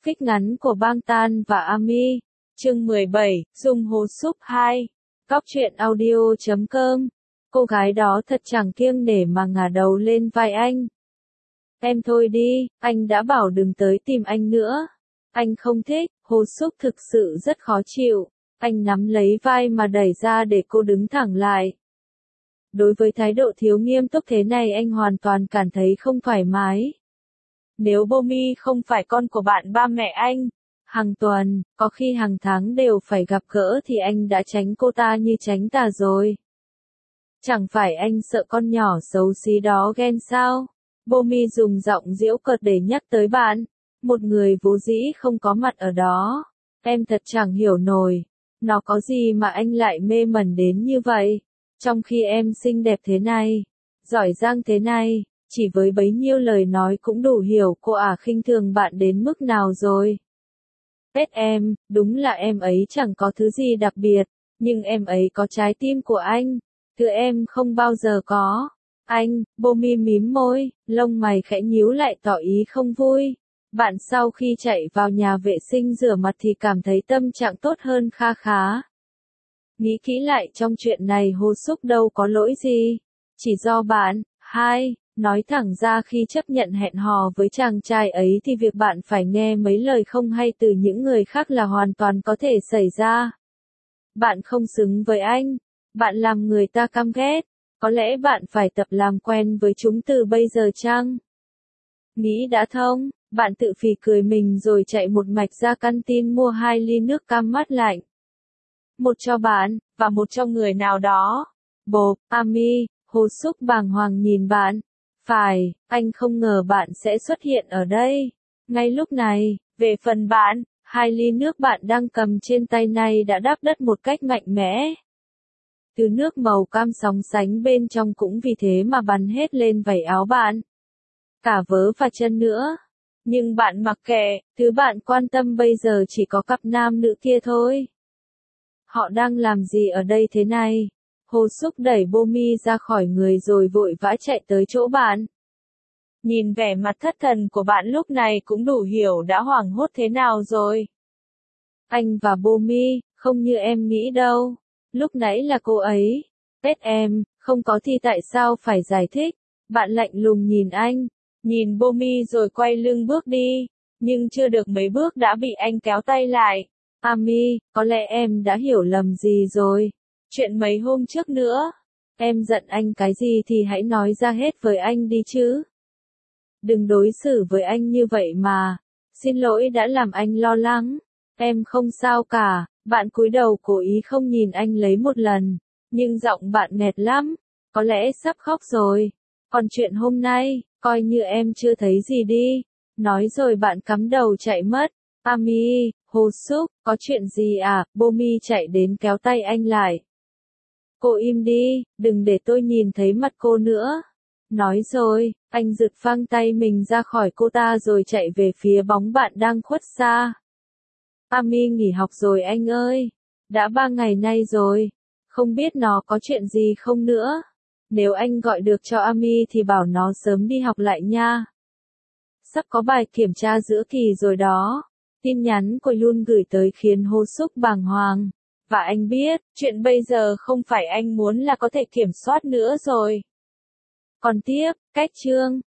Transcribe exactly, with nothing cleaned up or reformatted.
Fic ngắn của Bang Tan và Ami. Chương mười bảy, Dung Hồ Súp hai. Góc truyện audio chấm com. Cô gái đó thật chẳng kiêng nể mà ngả đầu lên vai anh. Em thôi đi, anh đã bảo đừng tới tìm anh nữa. Anh không thích, Hồ Súp thực sự rất khó chịu. Anh nắm lấy vai mà đẩy ra để cô đứng thẳng lại. Đối với thái độ thiếu nghiêm túc thế này anh hoàn toàn cảm thấy không thoải mái. Nếu Bomi không phải con của bạn ba mẹ anh, hàng tuần, có khi hàng tháng đều phải gặp gỡ thì anh đã tránh cô ta như tránh tà rồi. Chẳng phải anh sợ con nhỏ xấu xí đó ghen sao? Bomi dùng giọng giễu cợt để nhắc tới bạn, một người vốn dĩ không có mặt ở đó. Em thật chẳng hiểu nổi, nó có gì mà anh lại mê mẩn đến như vậy, trong khi em xinh đẹp thế này, giỏi giang thế này. Chỉ với bấy nhiêu lời nói cũng đủ hiểu cô ả khinh thường bạn đến mức nào rồi. Pet em, đúng là em ấy chẳng có thứ gì đặc biệt, nhưng em ấy có trái tim của anh, thứ em không bao giờ có. Anh, Bomi mím môi, lông mày khẽ nhíu lại tỏ ý không vui. Bạn sau khi chạy vào nhà vệ sinh rửa mặt thì cảm thấy tâm trạng tốt hơn kha khá. Nghĩ kỹ lại trong chuyện này Hồ Súp đâu có lỗi gì, chỉ do bạn. Hai. Nói thẳng ra khi chấp nhận hẹn hò với chàng trai ấy thì việc bạn phải nghe mấy lời không hay từ những người khác là hoàn toàn có thể xảy ra. Bạn không xứng với anh, bạn làm người ta căm ghét, có lẽ bạn phải tập làm quen với chúng từ bây giờ chăng? Nghĩ đã thông, bạn tự phì cười mình rồi chạy một mạch ra căn tin mua hai ly nước cam mát lạnh. Một cho bạn, và một cho người nào đó. Bộp, Ami, Hồ Súp bàng hoàng nhìn bạn. Phải, anh không ngờ bạn sẽ xuất hiện ở đây. Ngay lúc này, về phần bạn, hai ly nước bạn đang cầm trên tay này đã đáp đất một cách mạnh mẽ. Thứ nước màu cam sóng sánh bên trong cũng vì thế mà bắn hết lên vảy áo bạn. Cả vớ và chân nữa. Nhưng bạn mặc kệ, thứ bạn quan tâm bây giờ chỉ có cặp nam nữ kia thôi. Họ đang làm gì ở đây thế này? Hồ Súp đẩy Bomi ra khỏi người rồi vội vã chạy tới chỗ bạn. Nhìn vẻ mặt thất thần của bạn lúc này cũng đủ hiểu đã hoảng hốt thế nào rồi. Anh và Bomi, không như em nghĩ đâu. Lúc nãy là cô ấy. Pet em, không có thì tại sao phải giải thích? Bạn lạnh lùng nhìn anh, nhìn Bomi rồi quay lưng bước đi. Nhưng chưa được mấy bước đã bị anh kéo tay lại. Ami, có lẽ em đã hiểu lầm gì rồi. Chuyện mấy hôm trước nữa, em giận anh cái gì thì hãy nói ra hết với anh đi chứ. Đừng đối xử với anh như vậy mà. Xin lỗi đã làm anh lo lắng. Em không sao cả. Bạn cúi đầu cố ý không nhìn anh lấy một lần, nhưng giọng bạn nghẹt lắm, có lẽ sắp khóc rồi. Còn chuyện hôm nay, coi như em chưa thấy gì đi. Nói rồi bạn cắm đầu chạy mất. Ami, Hồ Súp, có chuyện gì à? Bomi chạy đến kéo tay anh lại. Cô im đi, đừng để tôi nhìn thấy mặt cô nữa. Nói rồi, anh giật phăng tay mình ra khỏi cô ta rồi chạy về phía bóng bạn đang khuất xa. Ami nghỉ học rồi anh ơi. Đã ba ngày nay rồi. Không biết nó có chuyện gì không nữa. Nếu anh gọi được cho Ami thì bảo nó sớm đi học lại nha. Sắp có bài kiểm tra giữa kỳ rồi đó. Tin nhắn của Yun gửi tới khiến Hồ Súp bàng hoàng. Và anh biết, chuyện bây giờ không phải anh muốn là có thể kiểm soát nữa rồi. Còn tiếp, cách chương.